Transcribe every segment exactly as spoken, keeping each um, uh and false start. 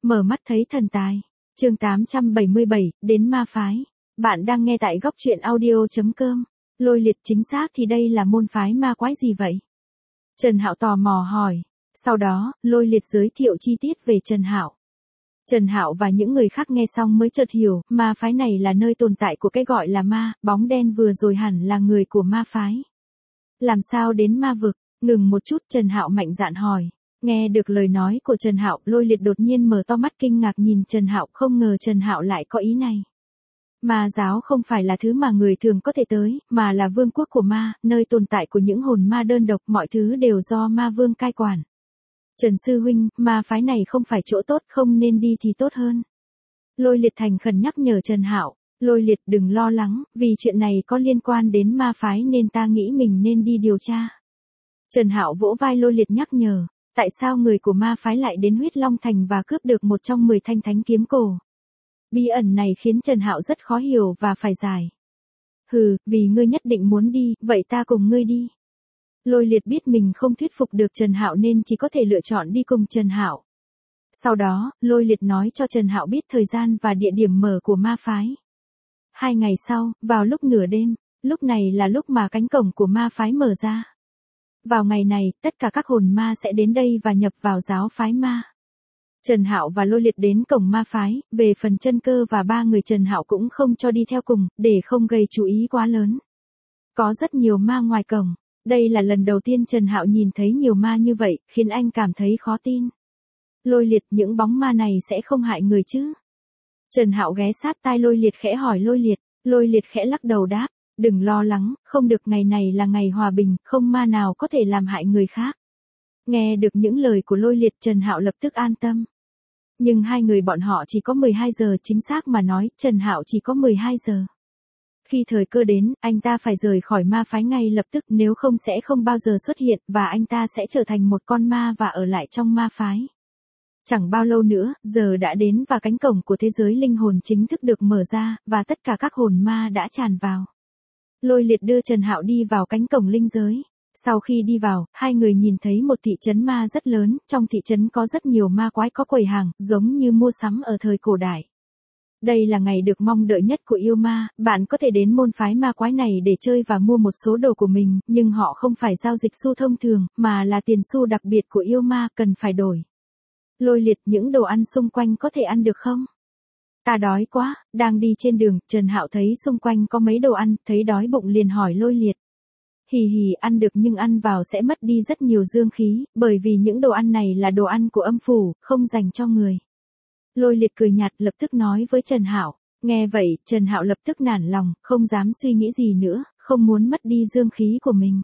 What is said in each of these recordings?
Mở mắt thấy thần tài. Chương tám trăm bảy mươi bảy, đến ma phái. Bạn đang nghe tại góc truyện audio chấm com. Lôi liệt chính xác thì đây là môn phái ma quái gì vậy? Trần Hạo tò mò hỏi. Sau đó, Lôi liệt giới thiệu chi tiết về Trần Hạo. Trần Hạo và những người khác nghe xong mới chợt hiểu, ma phái này là nơi tồn tại của cái gọi là ma, bóng đen vừa rồi hẳn là người của ma phái. Làm sao đến ma vực? Ngừng một chút, Trần Hạo mạnh dạn hỏi. Nghe được lời nói của Trần Hạo, Lôi liệt đột nhiên mở to mắt kinh ngạc nhìn Trần Hạo, không ngờ Trần Hạo lại có ý này. Ma giáo không phải là thứ mà người thường có thể tới, mà là vương quốc của ma, nơi tồn tại của những hồn ma đơn độc, mọi thứ đều do ma vương cai quản. Trần sư huynh, ma phái này không phải chỗ tốt, không nên đi thì tốt hơn. Lôi liệt thành khẩn nhắc nhở Trần Hạo. Lôi liệt đừng lo lắng, vì chuyện này có liên quan đến ma phái nên ta nghĩ mình nên đi điều tra. Trần Hạo vỗ vai Lôi liệt nhắc nhở. Tại sao người của ma phái lại đến Huyết Long Thành và cướp được một trong mười thanh thánh kiếm cổ? Bí ẩn này khiến Trần Hạo rất khó hiểu và phải giải. Hừ, vì ngươi nhất định muốn đi, vậy ta cùng ngươi đi. Lôi liệt biết mình không thuyết phục được Trần Hạo nên chỉ có thể lựa chọn đi cùng Trần Hạo. Sau đó, Lôi liệt nói cho Trần Hạo biết thời gian và địa điểm mở của ma phái. Hai ngày sau, vào lúc nửa đêm, lúc này là lúc mà cánh cổng của ma phái mở ra. Vào ngày này, tất cả các hồn ma sẽ đến đây và nhập vào giáo phái ma. Trần Hạo và Lôi liệt đến cổng ma phái, về phần Chân Cơ và ba người Trần Hạo cũng không cho đi theo cùng, để không gây chú ý quá lớn. Có rất nhiều ma ngoài cổng. Đây là lần đầu tiên Trần Hạo nhìn thấy nhiều ma như vậy, khiến anh cảm thấy khó tin. Lôi liệt, những bóng ma này sẽ không hại người chứ? Trần Hạo ghé sát tai Lôi liệt khẽ hỏi Lôi liệt. Lôi liệt khẽ lắc đầu đáp. Đừng lo lắng, không được, ngày này là ngày hòa bình, không ma nào có thể làm hại người khác. Nghe được những lời của Lôi liệt, Trần Hạo lập tức an tâm. Nhưng hai người bọn họ chỉ có mười hai giờ, chính xác mà nói, Trần Hạo chỉ có mười hai giờ. Khi thời cơ đến, anh ta phải rời khỏi ma phái ngay lập tức, nếu không sẽ không bao giờ xuất hiện, và anh ta sẽ trở thành một con ma và ở lại trong ma phái. Chẳng bao lâu nữa, giờ đã đến và cánh cổng của thế giới linh hồn chính thức được mở ra, và tất cả các hồn ma đã tràn vào. Lôi liệt đưa Trần Hạo đi vào cánh cổng linh giới. Sau khi đi vào, hai người nhìn thấy một thị trấn ma rất lớn, trong thị trấn có rất nhiều ma quái có quầy hàng, giống như mua sắm ở thời cổ đại. Đây là ngày được mong đợi nhất của yêu ma, bạn có thể đến môn phái ma quái này để chơi và mua một số đồ của mình, nhưng họ không phải giao dịch xu thông thường, mà là tiền xu đặc biệt của yêu ma, cần phải đổi. Lôi liệt, những đồ ăn xung quanh có thể ăn được không? Ta đói quá, đang đi trên đường, Trần Hạo thấy xung quanh có mấy đồ ăn, thấy đói bụng liền hỏi Lôi liệt. Hì hì, ăn được nhưng ăn vào sẽ mất đi rất nhiều dương khí, bởi vì những đồ ăn này là đồ ăn của âm phủ, không dành cho người. Lôi liệt cười nhạt lập tức nói với Trần Hạo. Nghe vậy, Trần Hạo lập tức nản lòng, không dám suy nghĩ gì nữa, không muốn mất đi dương khí của mình.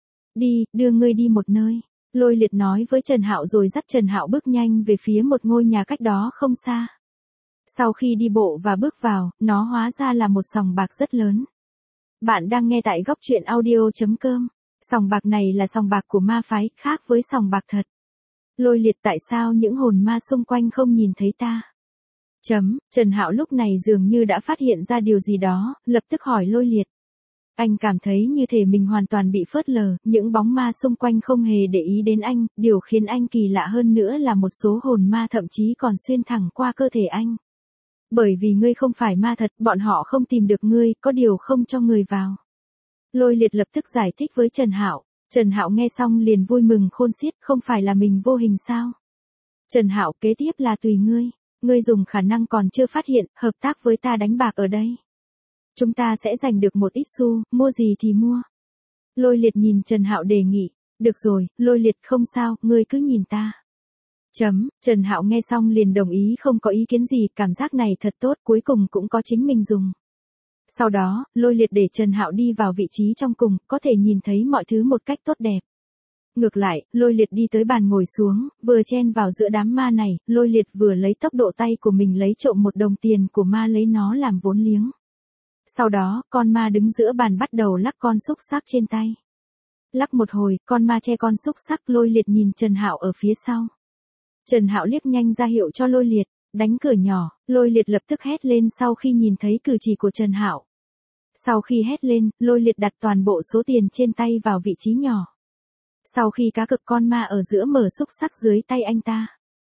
Đi, đưa ngươi đi một nơi. Lôi liệt nói với Trần Hạo rồi dắt Trần Hạo bước nhanh về phía một ngôi nhà cách đó không xa. Sau khi đi bộ và bước vào, nó hóa ra là một sòng bạc rất lớn. Bạn đang nghe tại góc truyện audio chấm com. Sòng bạc này là sòng bạc của ma phái, khác với sòng bạc thật. Lôi liệt, tại sao những hồn ma xung quanh không nhìn thấy ta? Chấm, Trần Hạo lúc này dường như đã phát hiện ra điều gì đó, lập tức hỏi Lôi liệt. Anh cảm thấy như thể mình hoàn toàn bị phớt lờ, những bóng ma xung quanh không hề để ý đến anh, điều khiến anh kỳ lạ hơn nữa là một số hồn ma thậm chí còn xuyên thẳng qua cơ thể anh. Bởi vì ngươi không phải ma thật, bọn họ không tìm được ngươi, có điều không cho người vào. Lôi liệt lập tức giải thích với Trần Hạo. Trần Hạo nghe xong liền vui mừng khôn xiết, không phải là mình vô hình sao? Trần Hạo, kế tiếp là tùy ngươi. Ngươi dùng khả năng còn chưa phát hiện, hợp tác với ta đánh bạc ở đây. Chúng ta sẽ giành được một ít xu, mua gì thì mua. Lôi liệt nhìn Trần Hạo đề nghị. Được rồi, Lôi liệt, không sao, ngươi cứ nhìn ta. Chấm, Trần Hạo nghe xong liền đồng ý, không có ý kiến gì, cảm giác này thật tốt, cuối cùng cũng có chính mình dùng. Sau đó, Lôi liệt để Trần Hạo đi vào vị trí trong cùng, có thể nhìn thấy mọi thứ một cách tốt đẹp. Ngược lại, Lôi liệt đi tới bàn ngồi xuống, vừa chen vào giữa đám ma này, Lôi liệt vừa lấy tốc độ tay của mình lấy trộm một đồng tiền của ma lấy nó làm vốn liếng. Sau đó, con ma đứng giữa bàn bắt đầu lắc con xúc xắc trên tay. Lắc một hồi, con ma che con xúc xắc, Lôi liệt nhìn Trần Hạo ở phía sau. Trần Hạo liếc nhanh ra hiệu cho Lôi liệt, đánh cửa nhỏ, Lôi liệt lập tức hét lên sau khi nhìn thấy cử chỉ của Trần Hạo. Sau khi hét lên, Lôi liệt đặt toàn bộ số tiền trên tay vào vị trí nhỏ. Sau khi cá cược, con ma ở giữa mở xúc xắc dưới tay anh ta.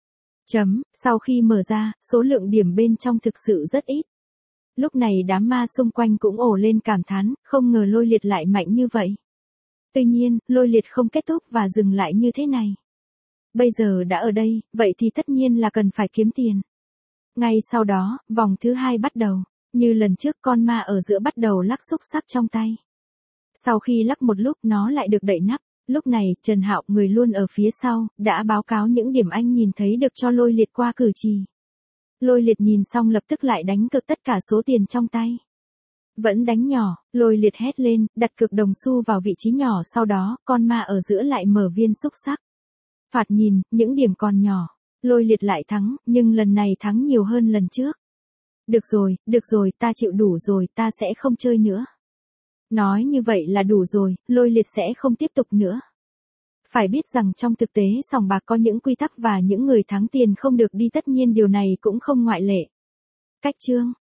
Chấm, sau khi mở ra, số lượng điểm bên trong thực sự rất ít. Lúc này đám ma xung quanh cũng ồ lên cảm thán, không ngờ Lôi Liệt lại mạnh như vậy. Tuy nhiên, Lôi Liệt không kết thúc và dừng lại như thế này. Bây giờ đã ở đây, vậy thì tất nhiên là cần phải kiếm tiền. Ngay sau đó, vòng thứ hai bắt đầu. Như lần trước con ma ở giữa bắt đầu lắc xúc xắc trong tay. Sau khi lắc một lúc nó lại được đậy nắp. Lúc này, Trần Hạo, người luôn ở phía sau, đã báo cáo những điểm anh nhìn thấy được cho Lôi Liệt qua cử chỉ. Lôi Liệt nhìn xong lập tức lại đánh cược tất cả số tiền trong tay. Vẫn đánh nhỏ, Lôi Liệt hét lên, đặt cược đồng xu vào vị trí nhỏ, sau đó, con ma ở giữa lại mở viên xúc xắc. Thoạt nhìn, những điểm còn nhỏ, Lôi Liệt lại thắng, nhưng lần này thắng nhiều hơn lần trước. Được rồi, được rồi, ta chịu đủ rồi, ta sẽ không chơi nữa. Nói như vậy là đủ rồi, Lôi Liệt sẽ không tiếp tục nữa. Phải biết rằng trong thực tế sòng bạc có những quy tắc và những người thắng tiền không được đi, tất nhiên điều này cũng không ngoại lệ. Cách chương